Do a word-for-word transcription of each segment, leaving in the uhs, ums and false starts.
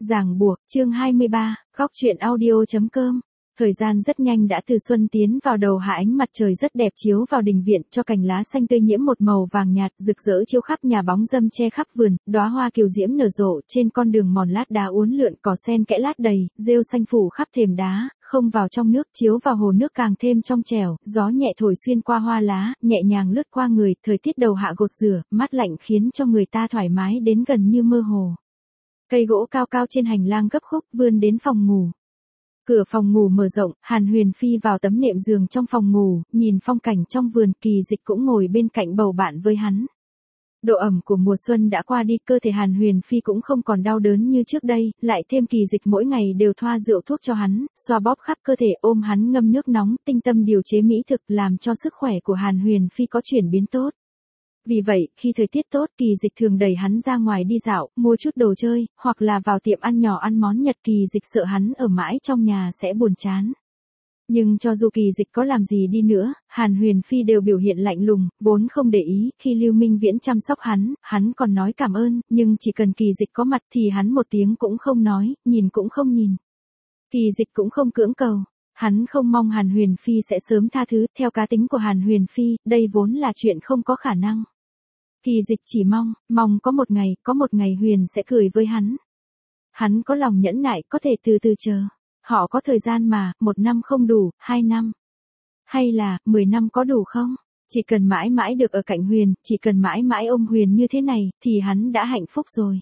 Ràng buộc, chương hai mươi ba, góc truyện audio.com. Thời gian rất nhanh đã từ xuân tiến vào đầu hạ, ánh mặt trời rất đẹp chiếu vào đình viện, cho cành lá xanh tươi nhiễm một màu vàng nhạt, rực rỡ chiếu khắp nhà, bóng râm che khắp vườn, đóa hoa kiều diễm nở rộ trên con đường mòn lát đá uốn lượn, cỏ sen kẽ lát đầy, rêu xanh phủ khắp thềm đá, không vào trong nước, chiếu vào hồ nước càng thêm trong trẻo, gió nhẹ thổi xuyên qua hoa lá, nhẹ nhàng lướt qua người, thời tiết đầu hạ gột rửa, mát lạnh khiến cho người ta thoải mái đến gần như mơ hồ. Cây gỗ cao cao trên hành lang gấp khúc vươn đến phòng ngủ. Cửa phòng ngủ mở rộng, Hàn Huyền Phi vào tấm nệm giường trong phòng ngủ, nhìn phong cảnh trong vườn, Kỳ Dịch cũng ngồi bên cạnh bầu bạn với hắn. Độ ẩm của mùa xuân đã qua đi, cơ thể Hàn Huyền Phi cũng không còn đau đớn như trước đây, lại thêm Kỳ Dịch mỗi ngày đều thoa rượu thuốc cho hắn, xoa bóp khắp cơ thể, ôm hắn ngâm nước nóng, tinh tâm điều chế mỹ thực, làm cho sức khỏe của Hàn Huyền Phi có chuyển biến tốt. Vì vậy, khi thời tiết tốt, Kỳ Dịch thường đẩy hắn ra ngoài đi dạo, mua chút đồ chơi, hoặc là vào tiệm ăn nhỏ ăn món Nhật. Kỳ Dịch sợ hắn ở mãi trong nhà sẽ buồn chán. Nhưng cho dù Kỳ Dịch có làm gì đi nữa, Hàn Huyền Phi đều biểu hiện lạnh lùng, vốn không để ý. Khi Lưu Minh Viễn chăm sóc hắn, hắn còn nói cảm ơn, nhưng chỉ cần Kỳ Dịch có mặt thì hắn một tiếng cũng không nói, nhìn cũng không nhìn. Kỳ Dịch cũng không cưỡng cầu. Hắn không mong Hàn Huyền Phi sẽ sớm tha thứ, theo cá tính của Hàn Huyền Phi, đây vốn là chuyện không có khả năng. Kỳ Dịch chỉ mong, mong có một ngày, có một ngày Huyền sẽ cười với hắn. Hắn có lòng nhẫn nại, có thể từ từ chờ. Họ có thời gian mà, một năm không đủ, hai năm. Hay là, mười năm có đủ không? Chỉ cần mãi mãi được ở cạnh Huyền, chỉ cần mãi mãi ôm Huyền như thế này, thì hắn đã hạnh phúc rồi.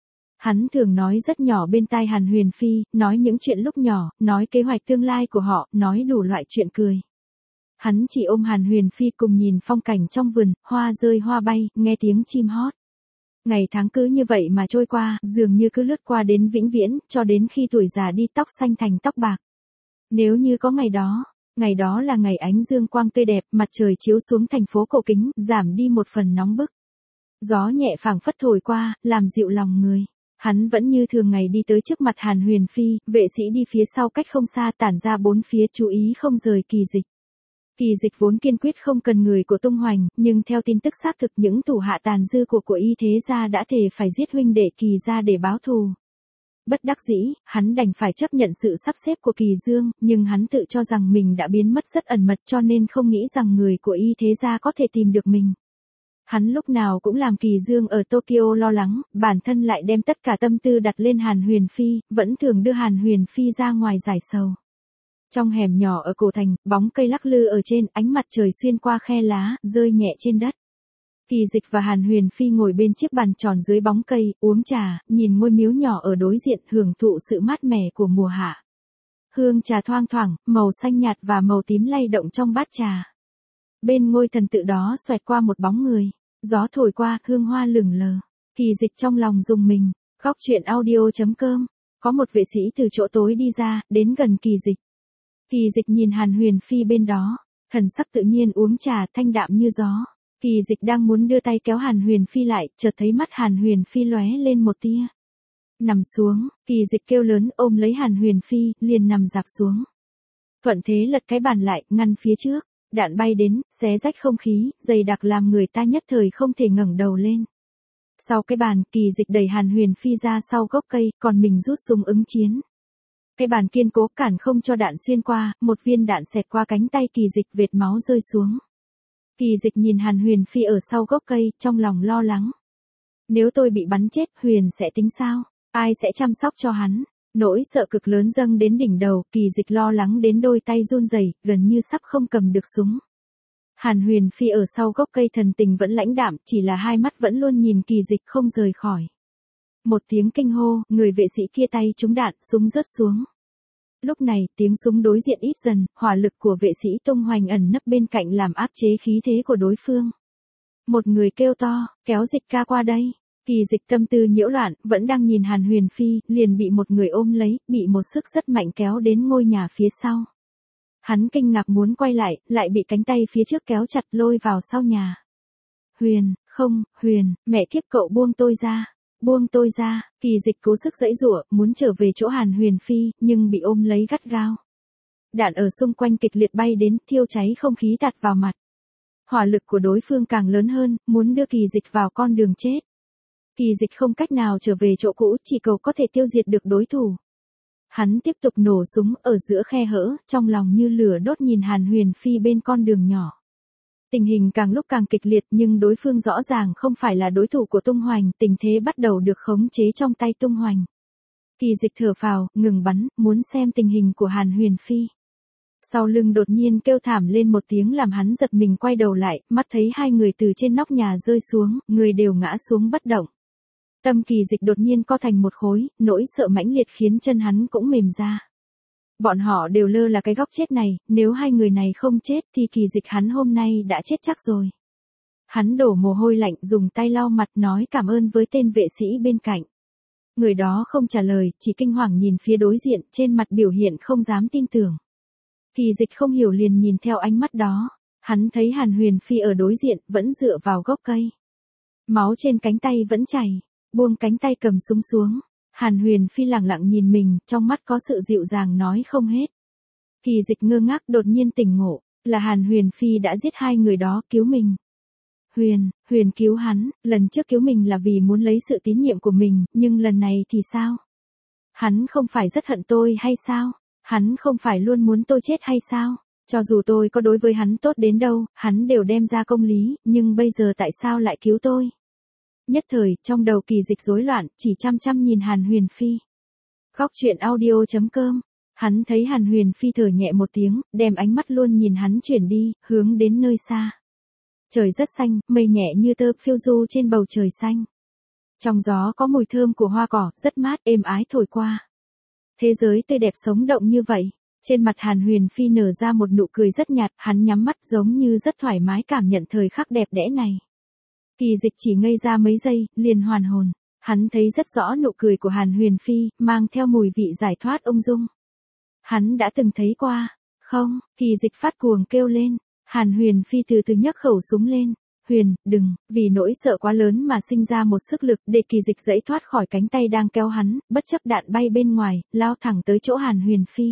Hắn thường nói rất nhỏ bên tai Hàn Huyền Phi, nói những chuyện lúc nhỏ, nói kế hoạch tương lai của họ, nói đủ loại chuyện cười. Hắn chỉ ôm Hàn Huyền Phi cùng nhìn phong cảnh trong vườn, hoa rơi hoa bay, nghe tiếng chim hót. Ngày tháng cứ như vậy mà trôi qua, dường như cứ lướt qua đến vĩnh viễn, cho đến khi tuổi già đi, tóc xanh thành tóc bạc. Nếu như có ngày đó, ngày đó là ngày ánh dương quang tươi đẹp, mặt trời chiếu xuống thành phố cổ kính, giảm đi một phần nóng bức. Gió nhẹ phảng phất thổi qua, làm dịu lòng người. Hắn vẫn như thường ngày đi tới trước mặt Hàn Huyền Phi, vệ sĩ đi phía sau cách không xa, tản ra bốn phía, chú ý không rời Kỳ Dịch. Kỳ Dịch vốn kiên quyết không cần người của Tung Hoành, nhưng theo tin tức xác thực, những thủ hạ tàn dư của của Y Thế gia đã thề phải giết huynh đệ Kỳ gia để báo thù. Bất đắc dĩ, hắn đành phải chấp nhận sự sắp xếp của Kỳ Dương, nhưng hắn tự cho rằng mình đã biến mất rất ẩn mật, cho nên không nghĩ rằng người của Y Thế gia có thể tìm được mình. Hắn lúc nào cũng làm Kỳ Dương ở Tokyo lo lắng, bản thân lại đem tất cả tâm tư đặt lên Hàn Huyền Phi, vẫn thường đưa Hàn Huyền Phi ra ngoài giải sầu. Trong hẻm nhỏ ở cổ thành, bóng cây lắc lư ở trên, ánh mặt trời xuyên qua khe lá, rơi nhẹ trên đất. Kỳ Dịch và Hàn Huyền Phi ngồi bên chiếc bàn tròn dưới bóng cây, uống trà, nhìn ngôi miếu nhỏ ở đối diện, hưởng thụ sự mát mẻ của mùa hạ. Hương trà thoang thoảng, màu xanh nhạt và màu tím lay động trong bát trà. Bên ngôi thần tự đó xoẹt qua một bóng người, gió thổi qua, hương hoa lửng lờ. Kỳ Dịch trong lòng rùng mình. Góc truyện audio.com. Có một vệ sĩ từ chỗ tối đi ra, đến gần Kỳ Dịch. Kỳ Dịch nhìn Hàn Huyền Phi bên đó, thần sắc tự nhiên, uống trà, thanh đạm như gió. Kỳ Dịch đang muốn đưa tay kéo Hàn Huyền Phi lại, chợt thấy mắt Hàn Huyền Phi lóe lên một tia. Nằm xuống, Kỳ Dịch kêu lớn, ôm lấy Hàn Huyền Phi, liền nằm dạp xuống. Thuận thế lật cái bàn lại, ngăn phía trước. Đạn bay đến, xé rách không khí, dày đặc làm người ta nhất thời không thể ngẩng đầu lên. Sau cái bàn, Kỳ Dịch đẩy Hàn Huyền Phi ra sau gốc cây, còn mình rút súng ứng chiến. Cái bàn kiên cố cản không cho đạn xuyên qua, một viên đạn xẹt qua cánh tay Kỳ Dịch, vệt máu rơi xuống. Kỳ Dịch nhìn Hàn Huyền Phi ở sau gốc cây, trong lòng lo lắng. Nếu tôi bị bắn chết, Huyền sẽ tính sao? Ai sẽ chăm sóc cho hắn? Nỗi sợ cực lớn dâng đến đỉnh đầu, Kỳ Dịch lo lắng đến đôi tay run rẩy, gần như sắp không cầm được súng. Hàn Huyền Phi ở sau gốc cây thần tình vẫn lãnh đạm, chỉ là hai mắt vẫn luôn nhìn Kỳ Dịch không rời khỏi. Một tiếng kinh hô, người vệ sĩ kia tay trúng đạn, súng rớt xuống. Lúc này, tiếng súng đối diện ít dần, hỏa lực của vệ sĩ Tung Hoành ẩn nấp bên cạnh làm áp chế khí thế của đối phương. Một người kêu to, kéo Dịch ca qua đây. Kỳ Dịch tâm tư nhiễu loạn, vẫn đang nhìn Hàn Huyền Phi, liền bị một người ôm lấy, bị một sức rất mạnh kéo đến ngôi nhà phía sau. Hắn kinh ngạc muốn quay lại, lại bị cánh tay phía trước kéo chặt lôi vào sau nhà. Huyền, không, Huyền, mẹ kiếp cậu buông tôi ra, buông tôi ra. Kỳ Dịch cố sức giãy giụa, muốn trở về chỗ Hàn Huyền Phi, nhưng bị ôm lấy gắt gao. Đạn ở xung quanh kịch liệt bay đến, thiêu cháy không khí tạt vào mặt. Hỏa lực của đối phương càng lớn hơn, muốn đưa Kỳ Dịch vào con đường chết. Kỳ Dịch không cách nào trở về chỗ cũ, chỉ cầu có thể tiêu diệt được đối thủ. Hắn tiếp tục nổ súng ở giữa khe hở, trong lòng như lửa đốt nhìn Hàn Huyền Phi bên con đường nhỏ. Tình hình càng lúc càng kịch liệt nhưng đối phương rõ ràng không phải là đối thủ của Tung Hoành, tình thế bắt đầu được khống chế trong tay Tung Hoành. Kỳ Dịch thở phào, ngừng bắn, muốn xem tình hình của Hàn Huyền Phi. Sau lưng đột nhiên kêu thảm lên một tiếng làm hắn giật mình quay đầu lại, mắt thấy hai người từ trên nóc nhà rơi xuống, người đều ngã xuống bất động. Tâm Kỳ Dịch đột nhiên co thành một khối, nỗi sợ mãnh liệt khiến chân hắn cũng mềm ra. Bọn họ đều lơ là cái góc chết này, nếu hai người này không chết thì Kỳ Dịch hắn hôm nay đã chết chắc rồi. Hắn đổ mồ hôi lạnh, dùng tay lau mặt nói cảm ơn với tên vệ sĩ bên cạnh. Người đó không trả lời, chỉ kinh hoàng nhìn phía đối diện, trên mặt biểu hiện không dám tin tưởng. Kỳ Dịch không hiểu liền nhìn theo ánh mắt đó, hắn thấy Hàn Huyền Phi ở đối diện, vẫn dựa vào gốc cây. Máu trên cánh tay vẫn chảy, buông cánh tay cầm súng xuống. Hàn Huyền Phi lặng lặng nhìn mình, trong mắt có sự dịu dàng nói không hết. Kỳ Dịch ngơ ngác đột nhiên tỉnh ngộ, là Hàn Huyền Phi đã giết hai người đó cứu mình. Huyền, Huyền cứu hắn, lần trước cứu mình là vì muốn lấy sự tín nhiệm của mình, nhưng lần này thì sao? Hắn không phải rất hận tôi hay sao? Hắn không phải luôn muốn tôi chết hay sao? Cho dù tôi có đối với hắn tốt đến đâu, hắn đều đem ra công lý, nhưng bây giờ tại sao lại cứu tôi? Nhất thời, trong đầu Kỳ Dịch rối loạn, chỉ chăm chăm nhìn Hàn Huyền Phi. Góc truyện audio chấm com. Hắn thấy Hàn Huyền Phi thở nhẹ một tiếng, đem ánh mắt luôn nhìn hắn chuyển đi, hướng đến nơi xa. Trời rất xanh, mây nhẹ như tơ phiêu du trên bầu trời xanh. Trong gió có mùi thơm của hoa cỏ, rất mát, êm ái thổi qua. Thế giới tươi đẹp sống động như vậy. Trên mặt Hàn Huyền Phi nở ra một nụ cười rất nhạt, hắn nhắm mắt giống như rất thoải mái cảm nhận thời khắc đẹp đẽ này. Kỳ Dịch chỉ ngây ra mấy giây, liền hoàn hồn. Hắn thấy rất rõ nụ cười của Hàn Huyền Phi, mang theo mùi vị giải thoát ung dung. Hắn đã từng thấy qua. Không, Kỳ Dịch phát cuồng kêu lên. Hàn Huyền Phi từ từ nhấc khẩu súng lên. Huyền, đừng, vì nỗi sợ quá lớn mà sinh ra một sức lực để Kỳ Dịch giãy thoát khỏi cánh tay đang kéo hắn, bất chấp đạn bay bên ngoài, lao thẳng tới chỗ Hàn Huyền Phi.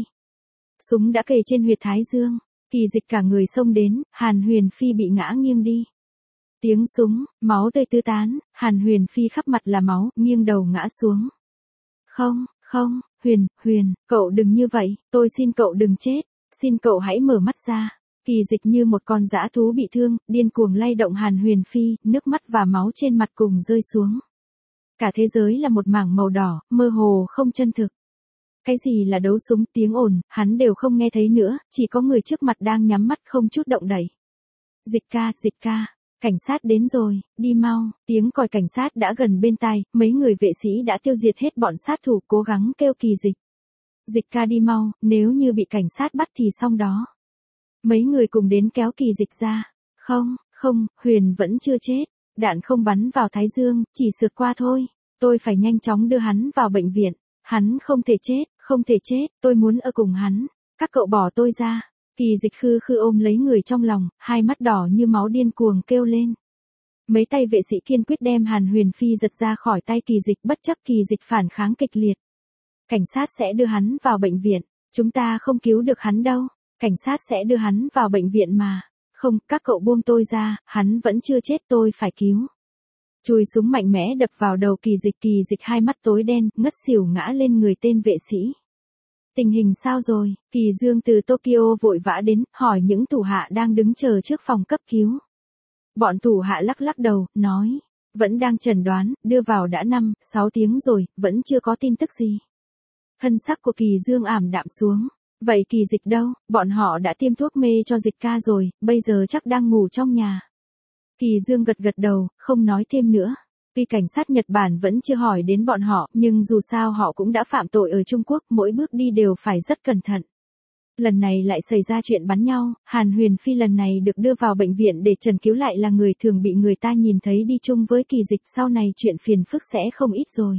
Súng đã kề trên huyệt thái dương, Kỳ Dịch cả người xông đến, Hàn Huyền Phi bị ngã nghiêng đi. Tiếng súng, máu tươi tứ tán, Hàn Huyền Phi khắp mặt là máu, nghiêng đầu ngã xuống. Không, không, Huyền, Huyền, cậu đừng như vậy, tôi xin cậu đừng chết, xin cậu hãy mở mắt ra. Kỳ Dịch như một con dã thú bị thương, điên cuồng lay động Hàn Huyền Phi, nước mắt và máu trên mặt cùng rơi xuống. Cả thế giới là một mảng màu đỏ, mơ hồ không chân thực. Cái gì là đấu súng, tiếng ồn, hắn đều không nghe thấy nữa, chỉ có người trước mặt đang nhắm mắt không chút động đậy. Dịch ca, Dịch ca, cảnh sát đến rồi, đi mau, tiếng còi cảnh sát đã gần bên tai, mấy người vệ sĩ đã tiêu diệt hết bọn sát thủ cố gắng kêu Kỳ Dịch. Dịch ca đi mau, nếu như bị cảnh sát bắt thì xong đó. Mấy người cùng đến kéo Kỳ Dịch ra. Không, không, Huyền vẫn chưa chết, đạn không bắn vào thái dương, chỉ sượt qua thôi, tôi phải nhanh chóng đưa hắn vào bệnh viện. Hắn không thể chết, không thể chết, tôi muốn ở cùng hắn, các cậu bỏ tôi ra. Kỳ Dịch khư khư ôm lấy người trong lòng, hai mắt đỏ như máu điên cuồng kêu lên. Mấy tay vệ sĩ kiên quyết đem Hàn Huyền Phi giật ra khỏi tay Kỳ Dịch, bất chấp Kỳ Dịch phản kháng kịch liệt. Cảnh sát sẽ đưa hắn vào bệnh viện, chúng ta không cứu được hắn đâu, cảnh sát sẽ đưa hắn vào bệnh viện mà. Không, các cậu buông tôi ra, hắn vẫn chưa chết, tôi phải cứu. Chùi súng mạnh mẽ đập vào đầu Kỳ Dịch, Kỳ Dịch hai mắt tối đen, ngất xỉu ngã lên người tên vệ sĩ. Tình hình sao rồi? Kỳ Dương từ Tokyo vội vã đến, hỏi những thủ hạ đang đứng chờ trước phòng cấp cứu. Bọn thủ hạ lắc lắc đầu, nói, vẫn đang chẩn đoán, đưa vào đã năm, sáu tiếng rồi, vẫn chưa có tin tức gì. Hân sắc của Kỳ Dương ảm đạm xuống. Vậy Kỳ Dịch đâu? Bọn họ đã tiêm thuốc mê cho Dịch ca rồi, bây giờ chắc đang ngủ trong nhà. Kỳ Dương gật gật đầu, không nói thêm nữa. Tuy cảnh sát Nhật Bản vẫn chưa hỏi đến bọn họ, nhưng dù sao họ cũng đã phạm tội ở Trung Quốc, mỗi bước đi đều phải rất cẩn thận. Lần này lại xảy ra chuyện bắn nhau, Hàn Huyền Phi lần này được đưa vào bệnh viện để trần cứu lại là người thường bị người ta nhìn thấy đi chung với Kỳ Dịch, sau này chuyện phiền phức sẽ không ít rồi.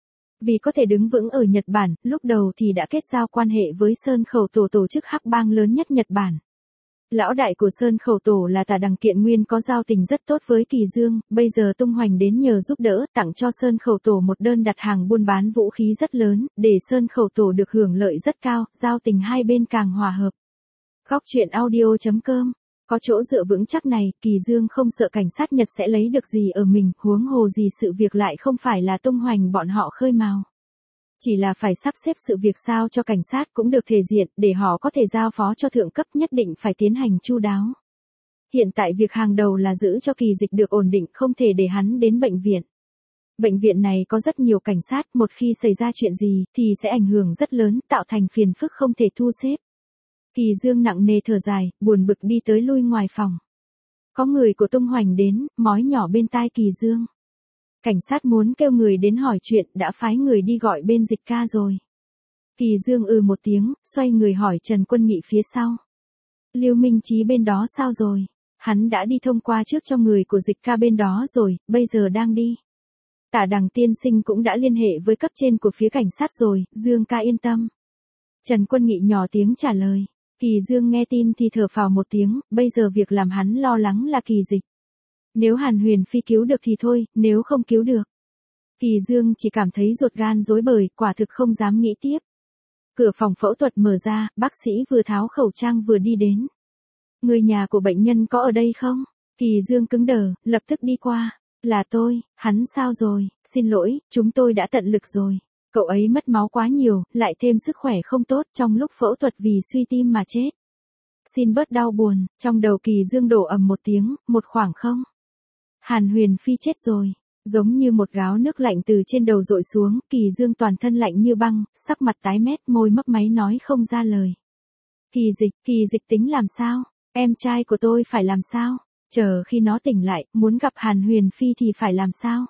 Vì có thể đứng vững ở Nhật Bản, lúc đầu thì đã kết giao quan hệ với Sơn Khẩu Tổ, tổ chức hắc bang lớn nhất Nhật Bản. Lão đại của Sơn Khẩu Tổ là Tả Đằng Kiện Nguyên có giao tình rất tốt với Kỳ Dương, bây giờ Tung Hoành đến nhờ giúp đỡ, tặng cho Sơn Khẩu Tổ một đơn đặt hàng buôn bán vũ khí rất lớn, để Sơn Khẩu Tổ được hưởng lợi rất cao, giao tình hai bên càng hòa hợp. Góc truyện audio chấm com Có chỗ dựa vững chắc này, Kỳ Dương không sợ cảnh sát Nhật sẽ lấy được gì ở mình, huống hồ gì sự việc lại không phải là tung hoành bọn họ khơi mào. Chỉ là phải sắp xếp sự việc sao cho cảnh sát cũng được thể diện, để họ có thể giao phó cho thượng cấp nhất định phải tiến hành chu đáo. Hiện tại việc hàng đầu là giữ cho Kỳ Dịch được ổn định, không thể để hắn đến bệnh viện. Bệnh viện này có rất nhiều cảnh sát, một khi xảy ra chuyện gì, thì sẽ ảnh hưởng rất lớn, tạo thành phiền phức không thể thu xếp. Kỳ Dương nặng nề thở dài, buồn bực đi tới lui ngoài phòng. Có người của Tung Hoành đến, mói nhỏ bên tai Kỳ Dương. Cảnh sát muốn kêu người đến hỏi chuyện, đã phái người đi gọi bên Dịch ca rồi. Kỳ Dương ừ một tiếng, xoay người hỏi Trần Quân Nghị phía sau. Lưu Minh Chí bên đó sao rồi? Hắn đã đi thông qua trước cho người của Dịch ca bên đó rồi, bây giờ đang đi. Tả Đằng tiên sinh cũng đã liên hệ với cấp trên của phía cảnh sát rồi, Dương ca yên tâm. Trần Quân Nghị nhỏ tiếng trả lời. Kỳ Dương nghe tin thì thở phào một tiếng, bây giờ việc làm hắn lo lắng là Kỳ Dịch. Nếu Hàn Huyền Phi cứu được thì thôi, nếu không cứu được. Kỳ Dương chỉ cảm thấy ruột gan rối bời, quả thực không dám nghĩ tiếp. Cửa phòng phẫu thuật mở ra, bác sĩ vừa tháo khẩu trang vừa đi đến. Người nhà của bệnh nhân có ở đây không? Kỳ Dương cứng đờ, lập tức đi qua. Là tôi, hắn sao rồi? Xin lỗi, chúng tôi đã tận lực rồi. Cậu ấy mất máu quá nhiều, lại thêm sức khỏe không tốt trong lúc phẫu thuật vì suy tim mà chết. Xin bớt đau buồn, trong đầu Kỳ Dương đổ ầm một tiếng, một khoảng không. Hàn Huyền Phi chết rồi. Giống như một gáo nước lạnh từ trên đầu dội xuống, Kỳ Dương toàn thân lạnh như băng, sắc mặt tái mét, môi mấp máy nói không ra lời. Kỳ Dịch, Kỳ Dịch tính làm sao? Em trai của tôi phải làm sao? Chờ khi nó tỉnh lại, muốn gặp Hàn Huyền Phi thì phải làm sao?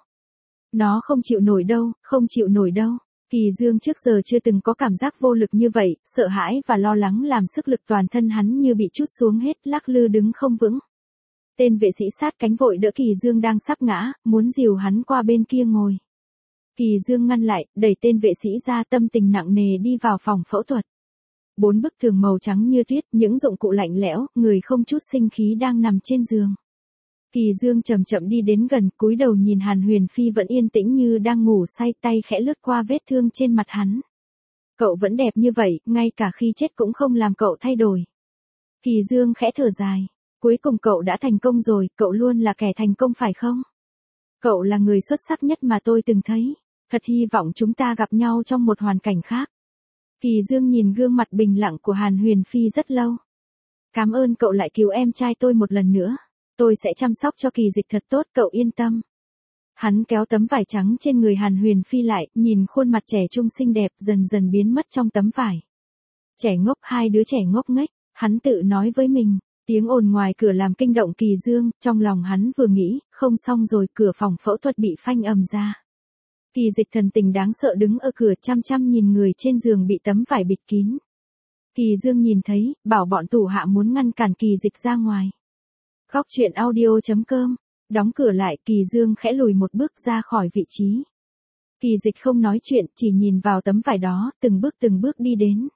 Nó không chịu nổi đâu, không chịu nổi đâu. Kỳ Dương trước giờ chưa từng có cảm giác vô lực như vậy, sợ hãi và lo lắng làm sức lực toàn thân hắn như bị trút xuống hết, lắc lư đứng không vững. Tên vệ sĩ sát cánh vội đỡ Kỳ Dương đang sắp ngã, muốn dìu hắn qua bên kia ngồi. Kỳ Dương ngăn lại, đẩy tên vệ sĩ ra, tâm tình nặng nề đi vào phòng phẫu thuật. Bốn bức tường màu trắng như tuyết, những dụng cụ lạnh lẽo, người không chút sinh khí đang nằm trên giường. Kỳ Dương chậm chậm đi đến gần, cúi đầu nhìn Hàn Huyền Phi vẫn yên tĩnh như đang ngủ say, tay khẽ lướt qua vết thương trên mặt hắn. Cậu vẫn đẹp như vậy, ngay cả khi chết cũng không làm cậu thay đổi. Kỳ Dương khẽ thở dài. Cuối cùng cậu đã thành công rồi, cậu luôn là kẻ thành công phải không? Cậu là người xuất sắc nhất mà tôi từng thấy. Thật hy vọng chúng ta gặp nhau trong một hoàn cảnh khác. Kỳ Dương nhìn gương mặt bình lặng của Hàn Huyền Phi rất lâu. Cảm ơn cậu lại cứu em trai tôi một lần nữa. Tôi sẽ chăm sóc cho Kỳ Dịch thật tốt, cậu yên tâm. Hắn kéo tấm vải trắng trên người Hàn Huyền Phi lại, nhìn khuôn mặt trẻ trung xinh đẹp dần dần biến mất trong tấm vải. Trẻ ngốc, hai đứa trẻ ngốc nghếch, hắn tự nói với mình. Tiếng ồn ngoài cửa làm kinh động Kỳ Dương, trong lòng hắn vừa nghĩ, không xong rồi, cửa phòng phẫu thuật bị phanh ầm ra. Kỳ Dịch thần tình đáng sợ đứng ở cửa chăm chăm nhìn người trên giường bị tấm vải bịt kín. Kỳ Dương nhìn thấy, bảo bọn thủ hạ muốn ngăn cản Kỳ Dịch ra ngoài. Góc truyện audio chấm com, đóng cửa lại, Kỳ Dương khẽ lùi một bước ra khỏi vị trí. Kỳ Dịch không nói chuyện, chỉ nhìn vào tấm vải đó, từng bước từng bước đi đến.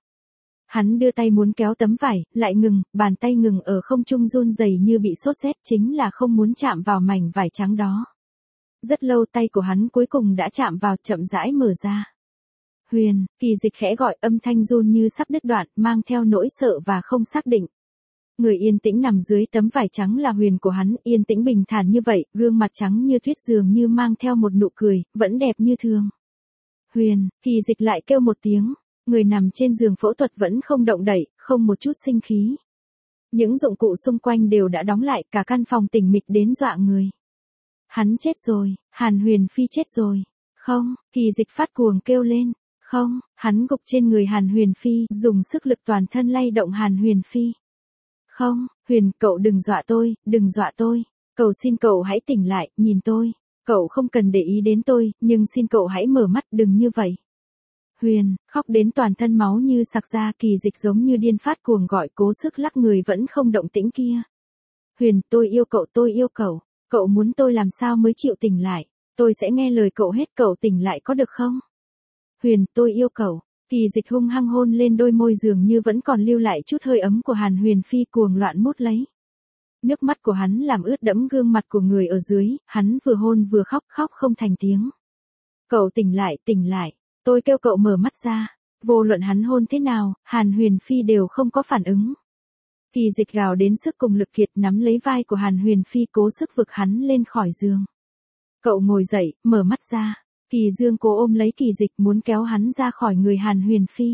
Hắn đưa tay muốn kéo tấm vải, lại ngừng, bàn tay ngừng ở không trung run rẩy như bị sốt rét, chính là không muốn chạm vào mảnh vải trắng đó. Rất lâu tay của hắn cuối cùng đã chạm vào, chậm rãi mở ra. Huyền, Kỳ Dịch khẽ gọi, âm thanh run như sắp đứt đoạn, mang theo nỗi sợ và không xác định. Người yên tĩnh nằm dưới tấm vải trắng là Huyền của hắn, yên tĩnh bình thản như vậy, gương mặt trắng như tuyết dường như mang theo một nụ cười, vẫn đẹp như thường. Huyền, Kỳ Dịch lại kêu một tiếng. Người nằm trên giường phẫu thuật vẫn không động đậy, không một chút sinh khí. Những dụng cụ xung quanh đều đã đóng lại, cả căn phòng tĩnh mịch đến dọa người. Hắn chết rồi, Hàn Huyền Phi chết rồi. Không, Kỳ Dịch phát cuồng kêu lên. Không, hắn gục trên người Hàn Huyền Phi, dùng sức lực toàn thân lay động Hàn Huyền Phi. Không, Huyền, cậu đừng dọa tôi, đừng dọa tôi. Cầu xin cậu hãy tỉnh lại, nhìn tôi. Cậu không cần để ý đến tôi, nhưng xin cậu hãy mở mắt, đừng như vậy. Huyền, khóc đến toàn thân máu như sặc ra, Kỳ Dịch giống như điên phát cuồng gọi, cố sức lắc người vẫn không động tĩnh kia. Huyền, tôi yêu cậu, tôi yêu cậu. Cậu muốn tôi làm sao mới chịu tỉnh lại? Tôi sẽ nghe lời cậu hết, cậu tỉnh lại có được không? Huyền, tôi yêu cậu. Kỳ Dịch hung hăng hôn lên đôi môi dường như vẫn còn lưu lại chút hơi ấm của Hàn Huyền Phi, cuồng loạn mút lấy. Nước mắt của hắn làm ướt đẫm gương mặt của người ở dưới, hắn vừa hôn vừa khóc, khóc không thành tiếng. Cậu tỉnh lại, tỉnh lại. Tôi kêu cậu mở mắt ra. Vô luận hắn hôn thế nào, Hàn Huyền Phi đều không có phản ứng. Kỳ Dịch gào đến sức cùng lực kiệt nắm lấy vai của Hàn Huyền Phi cố sức vực hắn lên khỏi giường. Cậu ngồi dậy, mở mắt ra. Kỳ Dương cố ôm lấy Kỳ Dịch muốn kéo hắn ra khỏi người Hàn Huyền Phi.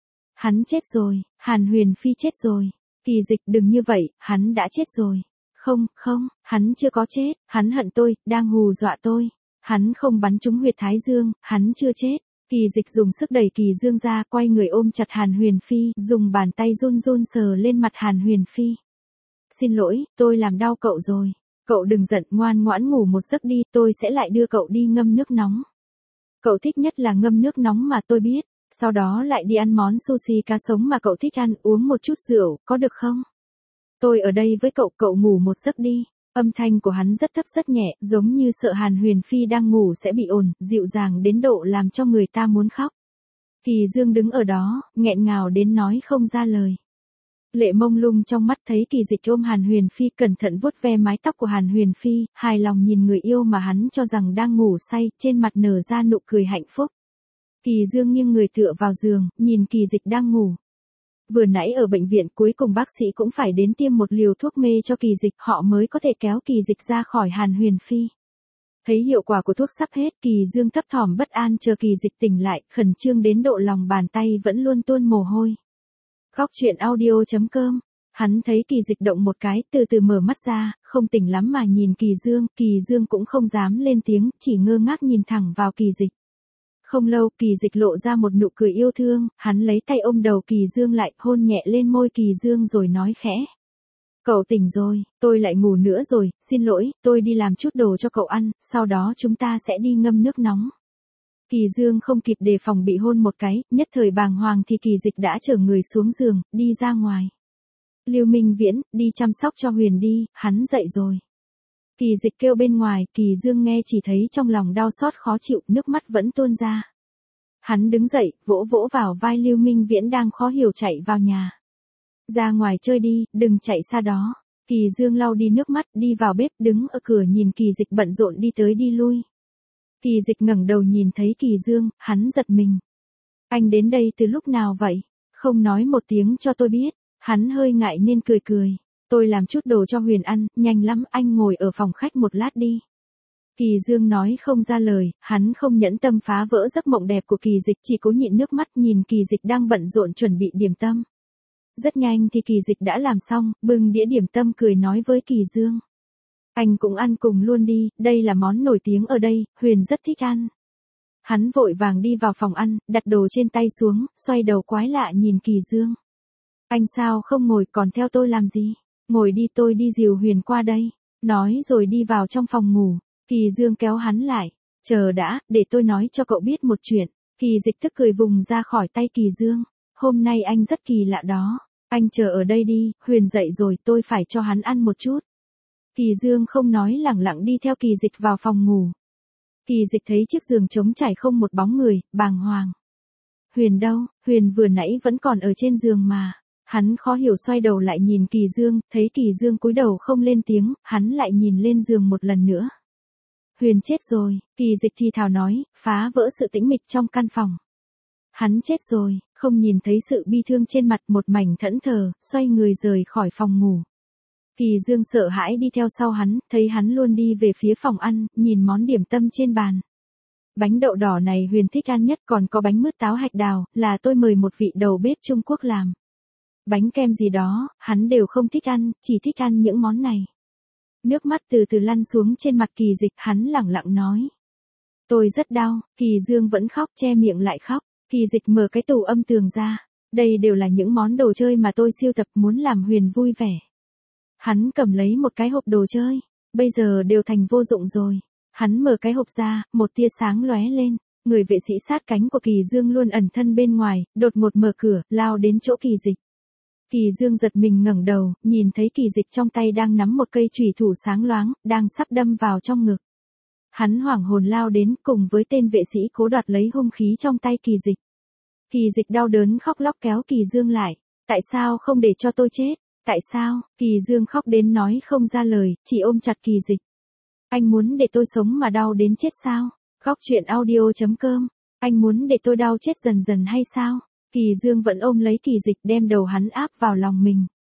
Hắn chết rồi, Hàn Huyền Phi chết rồi. Kỳ Dịch đừng như vậy, hắn đã chết rồi. Không, không, hắn chưa có chết, hắn hận tôi, đang hù dọa tôi. Hắn không bắn trúng huyệt thái dương, hắn chưa chết. Kỳ Dịch dùng sức đẩy Kỳ Dương ra, quay người ôm chặt Hàn Huyền Phi, dùng bàn tay run run sờ lên mặt Hàn Huyền Phi. Xin lỗi, tôi làm đau cậu rồi. Cậu đừng giận, ngoan ngoãn ngủ một giấc đi, tôi sẽ lại đưa cậu đi ngâm nước nóng. Cậu thích nhất là ngâm nước nóng mà tôi biết, sau đó lại đi ăn món sushi cá sống mà cậu thích ăn, uống một chút rượu, có được không? Tôi ở đây với cậu, cậu ngủ một giấc đi. Âm thanh của hắn rất thấp rất nhẹ, giống như sợ Hàn Huyền Phi đang ngủ sẽ bị ồn, dịu dàng đến độ làm cho người ta muốn khóc. Kỳ Dương đứng ở đó, nghẹn ngào đến nói không ra lời. Lệ mông lung trong mắt thấy Kỳ Dịch ôm Hàn Huyền Phi cẩn thận vuốt ve mái tóc của Hàn Huyền Phi, hài lòng nhìn người yêu mà hắn cho rằng đang ngủ say, trên mặt nở ra nụ cười hạnh phúc. Kỳ Dương nghiêng người tựa vào giường, nhìn Kỳ Dịch đang ngủ. Vừa nãy ở bệnh viện cuối cùng bác sĩ cũng phải đến tiêm một liều thuốc mê cho Kỳ Dịch, họ mới có thể kéo Kỳ Dịch ra khỏi Hàn Huyền Phi. Thấy hiệu quả của thuốc sắp hết, Kỳ Dương thấp thỏm bất an chờ Kỳ Dịch tỉnh lại, khẩn trương đến độ lòng bàn tay vẫn luôn tuôn mồ hôi. Góc truyện audio chấm com. Hắn thấy Kỳ Dịch động một cái, từ từ mở mắt ra, không tỉnh lắm mà nhìn Kỳ Dương, Kỳ Dương cũng không dám lên tiếng, chỉ ngơ ngác nhìn thẳng vào Kỳ Dịch. Không lâu, Kỳ Dịch lộ ra một nụ cười yêu thương, hắn lấy tay ôm đầu Kỳ Dương lại, hôn nhẹ lên môi Kỳ Dương rồi nói khẽ. Cậu tỉnh rồi, tôi lại ngủ nữa rồi, xin lỗi, tôi đi làm chút đồ cho cậu ăn, sau đó chúng ta sẽ đi ngâm nước nóng. Kỳ Dương không kịp đề phòng bị hôn một cái, nhất thời bàng hoàng thì Kỳ Dịch đã chở người xuống giường, đi ra ngoài. Lưu Minh Viễn, đi chăm sóc cho Huyền đi, hắn dậy rồi. Kỳ Dịch kêu bên ngoài, Kỳ Dương nghe chỉ thấy trong lòng đau xót khó chịu, nước mắt vẫn tuôn ra. Hắn đứng dậy, vỗ vỗ vào vai Lưu Minh Viễn đang khó hiểu chạy vào nhà. Ra ngoài chơi đi, đừng chạy xa đó. Kỳ Dương lau đi nước mắt, đi vào bếp, đứng ở cửa nhìn Kỳ Dịch bận rộn đi tới đi lui. Kỳ Dịch ngẩng đầu nhìn thấy Kỳ Dương, hắn giật mình. Anh đến đây từ lúc nào vậy? Không nói một tiếng cho tôi biết. Hắn hơi ngại nên cười cười. Tôi làm chút đồ cho Huyền ăn, nhanh lắm, anh ngồi ở phòng khách một lát đi. Kỳ Dương nói không ra lời, hắn không nhẫn tâm phá vỡ giấc mộng đẹp của Kỳ Dịch, chỉ cố nhịn nước mắt nhìn Kỳ Dịch đang bận rộn chuẩn bị điểm tâm. Rất nhanh thì Kỳ Dịch đã làm xong, bưng đĩa điểm tâm cười nói với Kỳ Dương. Anh cũng ăn cùng luôn đi, đây là món nổi tiếng ở đây, Huyền rất thích ăn. Hắn vội vàng đi vào phòng ăn, đặt đồ trên tay xuống, xoay đầu quái lạ nhìn Kỳ Dương. Anh sao không ngồi còn theo tôi làm gì? Ngồi đi, tôi đi dìu Huyền qua đây. Nói rồi đi vào trong phòng ngủ. Kỳ Dương kéo hắn lại. Chờ đã, để tôi nói cho cậu biết một chuyện. Kỳ Dịch tức cười vùng ra khỏi tay Kỳ Dương. Hôm nay anh rất kỳ lạ đó. Anh chờ ở đây đi, Huyền dậy rồi, tôi phải cho hắn ăn một chút. Kỳ Dương không nói lẳng lặng đi theo Kỳ Dịch vào phòng ngủ. Kỳ Dịch thấy chiếc giường trống trải không một bóng người, bàng hoàng. Huyền đâu? Huyền vừa nãy vẫn còn ở trên giường mà. Hắn khó hiểu xoay đầu lại nhìn Kỳ Dương, thấy Kỳ Dương cúi đầu không lên tiếng, hắn lại nhìn lên giường một lần nữa. Huyền chết rồi, Kỳ Dịch thì thào nói, phá vỡ sự tĩnh mịch trong căn phòng. Hắn chết rồi, không nhìn thấy sự bi thương trên mặt, một mảnh thẫn thờ, xoay người rời khỏi phòng ngủ. Kỳ Dương sợ hãi đi theo sau hắn, thấy hắn luôn đi về phía phòng ăn, nhìn món điểm tâm trên bàn. Bánh đậu đỏ này Huyền thích ăn nhất, còn có bánh mứt táo hạch đào, là tôi mời một vị đầu bếp Trung Quốc làm. Bánh kem gì đó, hắn đều không thích ăn, chỉ thích ăn những món này. Nước mắt từ từ lăn xuống trên mặt Kỳ Dịch, hắn lẳng lặng nói. Tôi rất đau, Kỳ Dương vẫn khóc, che miệng lại khóc. Kỳ Dịch mở cái tủ âm tường ra. Đây đều là những món đồ chơi mà tôi sưu tập muốn làm Huyền vui vẻ. Hắn cầm lấy một cái hộp đồ chơi. Bây giờ đều thành vô dụng rồi. Hắn mở cái hộp ra, một tia sáng lóe lên. Người vệ sĩ sát cánh của Kỳ Dương luôn ẩn thân bên ngoài, đột ngột mở cửa, lao đến chỗ Kỳ Dịch. Kỳ Dương giật mình ngẩng đầu, nhìn thấy Kỳ Dịch trong tay đang nắm một cây chùy thủ sáng loáng, đang sắp đâm vào trong ngực. Hắn hoảng hồn lao đến, cùng với tên vệ sĩ cố đoạt lấy hung khí trong tay Kỳ Dịch. Kỳ Dịch đau đớn khóc lóc kéo Kỳ Dương lại. Tại sao không để cho tôi chết? Tại sao? Kỳ Dương khóc đến nói không ra lời, chỉ ôm chặt Kỳ Dịch. Anh muốn để tôi sống mà đau đến chết sao? Góc truyện audio chấm com. Anh muốn để tôi đau chết dần dần hay sao? Kỳ Dương vẫn ôm lấy Kỳ Dịch, đem đầu hắn áp vào lòng mình.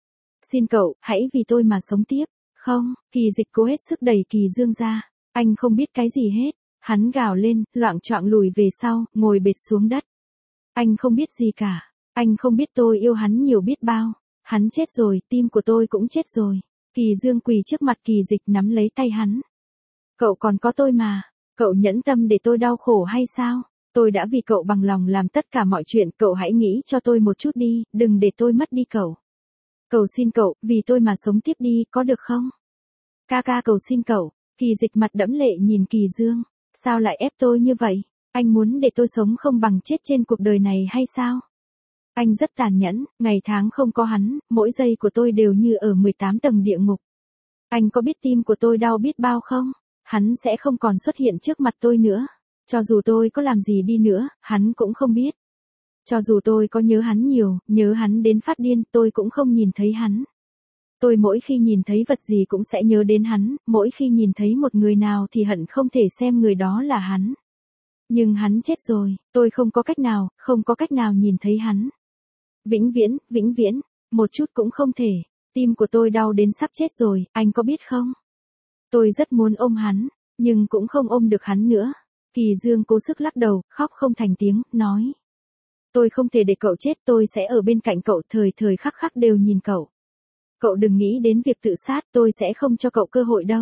Xin cậu, hãy vì tôi mà sống tiếp. Không, Kỳ Dịch cố hết sức đẩy Kỳ Dương ra. Anh không biết cái gì hết. Hắn gào lên, loạng choạng lùi về sau, ngồi bệt xuống đất. Anh không biết gì cả. Anh không biết tôi yêu hắn nhiều biết bao. Hắn chết rồi, tim của tôi cũng chết rồi. Kỳ Dương quỳ trước mặt Kỳ Dịch nắm lấy tay hắn. Cậu còn có tôi mà. Cậu nhẫn tâm để tôi đau khổ hay sao? Tôi đã vì cậu bằng lòng làm tất cả mọi chuyện, cậu hãy nghĩ cho tôi một chút đi, đừng để tôi mất đi cậu. Cầu xin cậu, vì tôi mà sống tiếp đi, có được không? Ca ca cầu xin cậu. Kỳ Dịch mặt đẫm lệ nhìn Kỳ Dương. Sao lại ép tôi như vậy? Anh muốn để tôi sống không bằng chết trên cuộc đời này hay sao? Anh rất tàn nhẫn, ngày tháng không có hắn, mỗi giây của tôi đều như ở mười tám tầng địa ngục. Anh có biết tim của tôi đau biết bao không? Hắn sẽ không còn xuất hiện trước mặt tôi nữa. Cho dù tôi có làm gì đi nữa, hắn cũng không biết. Cho dù tôi có nhớ hắn nhiều, nhớ hắn đến phát điên, tôi cũng không nhìn thấy hắn. Tôi mỗi khi nhìn thấy vật gì cũng sẽ nhớ đến hắn, mỗi khi nhìn thấy một người nào thì hận không thể xem người đó là hắn. Nhưng hắn chết rồi, tôi không có cách nào, không có cách nào nhìn thấy hắn. Vĩnh viễn, vĩnh viễn, một chút cũng không thể, tim của tôi đau đến sắp chết rồi, anh có biết không? Tôi rất muốn ôm hắn, nhưng cũng không ôm được hắn nữa. Kỳ Dương cố sức lắc đầu, khóc không thành tiếng, nói. Tôi không thể để cậu chết, tôi sẽ ở bên cạnh cậu thời thời khắc khắc đều nhìn cậu. Cậu đừng nghĩ đến việc tự sát, tôi sẽ không cho cậu cơ hội đâu.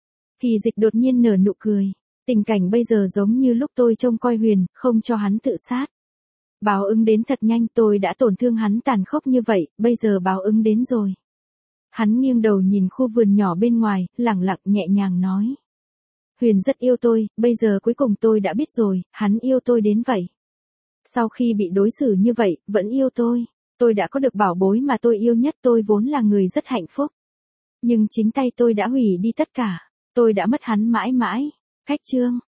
Kỳ Dịch đột nhiên nở nụ cười. Tình cảnh bây giờ giống như lúc tôi trông coi Huyền, không cho hắn tự sát. Báo ứng đến thật nhanh, tôi đã tổn thương hắn tàn khốc như vậy, bây giờ báo ứng đến rồi. Hắn nghiêng đầu nhìn khu vườn nhỏ bên ngoài, lẳng lặng nhẹ nhàng nói. Huyền rất yêu tôi, bây giờ cuối cùng tôi đã biết rồi, hắn yêu tôi đến vậy. Sau khi bị đối xử như vậy, vẫn yêu tôi. Tôi đã có được bảo bối mà tôi yêu nhất, tôi vốn là người rất hạnh phúc. Nhưng chính tay tôi đã hủy đi tất cả. Tôi đã mất hắn mãi mãi. Cách chương